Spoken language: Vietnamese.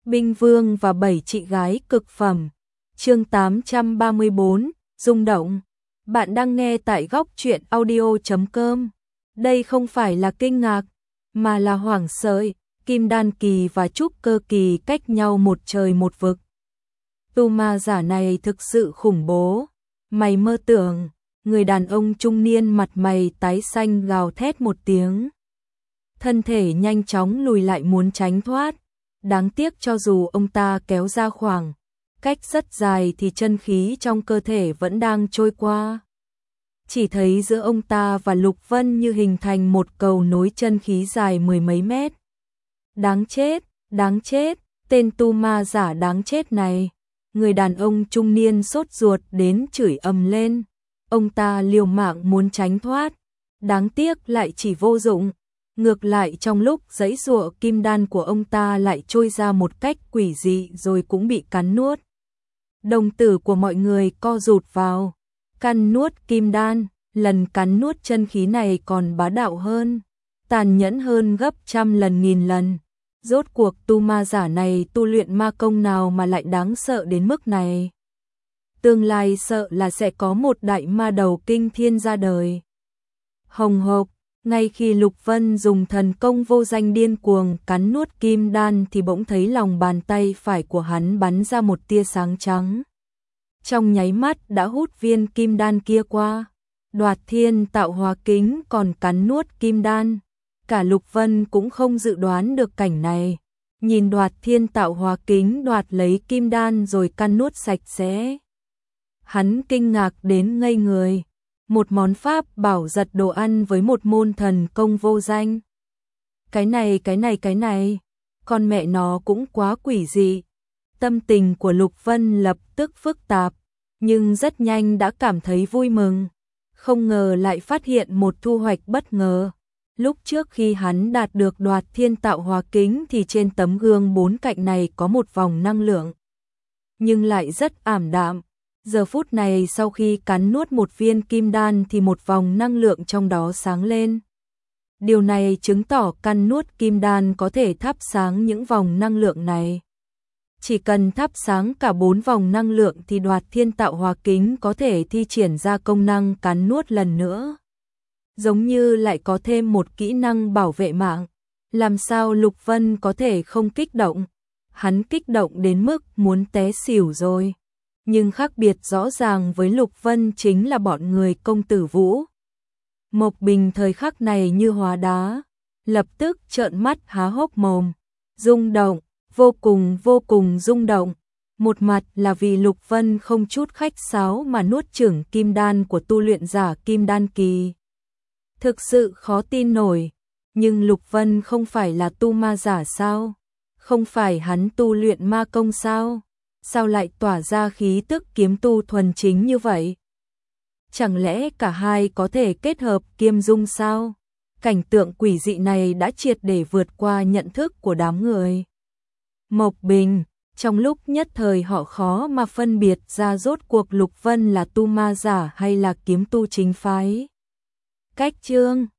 Binh Vương và 7 chị gái cực phẩm. Chương 834, rung động. Bạn đang nghe tại góc truyện audio.com. Đây không phải là kinh ngạc, mà là hoảng sợ. Kim Đan kỳ và Trúc Cơ kỳ cách nhau một trời một vực. Tu ma giả này thực sự khủng bố. Mày mơ tưởng, người đàn ông trung niên mặt mày tái xanh gào thét một tiếng. Thân thể nhanh chóng lùi lại muốn tránh thoát. Đáng tiếc cho dù ông ta kéo ra khoảng cách rất dài thì chân khí trong cơ thể vẫn đang trôi qua. Chỉ thấy giữa ông ta và Lục Vân như hình thành một cầu nối chân khí dài mười mấy mét. Đáng chết, tên tu ma giả đáng chết này. Người đàn ông trung niên sốt ruột đến chửi ầm lên. Ông ta liều mạng muốn tránh thoát. Đáng tiếc lại chỉ vô dụng. Ngược lại trong lúc giãy giụa kim đan của ông ta lại trôi ra một cách quỷ dị rồi cũng bị cắn nuốt. Đồng tử của mọi người co rụt vào. Cắn nuốt kim đan, lần cắn nuốt chân khí này còn bá đạo hơn, tàn nhẫn hơn gấp trăm lần nghìn lần. Rốt cuộc tu ma giả này tu luyện ma công nào mà lại đáng sợ đến mức này. Tương lai sợ là sẽ có một đại ma đầu kinh thiên ra đời. Hồng hộc, ngay khi Lục Vân dùng thần công vô danh điên cuồng cắn nuốt kim đan thì bỗng thấy lòng bàn tay phải của hắn bắn ra một tia sáng trắng. Trong nháy mắt đã hút viên kim đan kia qua. Đoạt Thiên Tạo Hóa Kính còn cắn nuốt kim đan. Cả Lục Vân cũng không dự đoán được cảnh này. Nhìn Đoạt Thiên Tạo Hóa Kính đoạt lấy kim đan rồi cắn nuốt sạch sẽ. Hắn kinh ngạc đến ngây người. Một món pháp bảo giật đồ ăn với một môn thần công vô danh. Cái này, con mẹ nó cũng quá quỷ dị. Tâm tình của Lục Vân lập tức phức tạp, nhưng rất nhanh đã cảm thấy vui mừng. Không ngờ lại phát hiện một thu hoạch bất ngờ. Lúc trước khi hắn đạt được Đoạt Thiên Tạo Hóa Kính thì trên tấm gương bốn cạnh này có một vòng năng lượng, nhưng lại rất ảm đạm. Giờ phút này sau khi cắn nuốt một viên kim đan thì một vòng năng lượng trong đó sáng lên. Điều này chứng tỏ cắn nuốt kim đan có thể thắp sáng những vòng năng lượng này. Chỉ cần thắp sáng cả 4 vòng năng lượng thì Đoạt Thiên Tạo Hóa Kính có thể thi triển ra công năng cắn nuốt lần nữa. Giống như lại có thêm một kỹ năng bảo vệ mạng. Làm sao Lục Vân có thể không kích động? Hắn kích động đến mức muốn té xỉu rồi. Nhưng khác biệt rõ ràng với Lục Vân chính là bọn người công tử Vũ. Mộc Bình thời khắc này như hóa đá, lập tức trợn mắt há hốc mồm, rung động, vô cùng rung động. Một mặt là vì Lục Vân không chút khách sáo mà nuốt chửng kim đan của tu luyện giả kim đan kỳ. Thực sự khó tin nổi, nhưng Lục Vân không phải là tu ma giả sao? Không phải hắn tu luyện ma công sao? Sao lại tỏa ra khí tức kiếm tu thuần chính như vậy? Chẳng lẽ cả hai có thể kết hợp kiêm dung sao? Cảnh tượng quỷ dị này đã triệt để vượt qua nhận thức của đám người. Mộc Bình, trong lúc nhất thời họ khó mà phân biệt ra rốt cuộc Lục Vân là tu ma giả hay là kiếm tu chính phái. Cách chương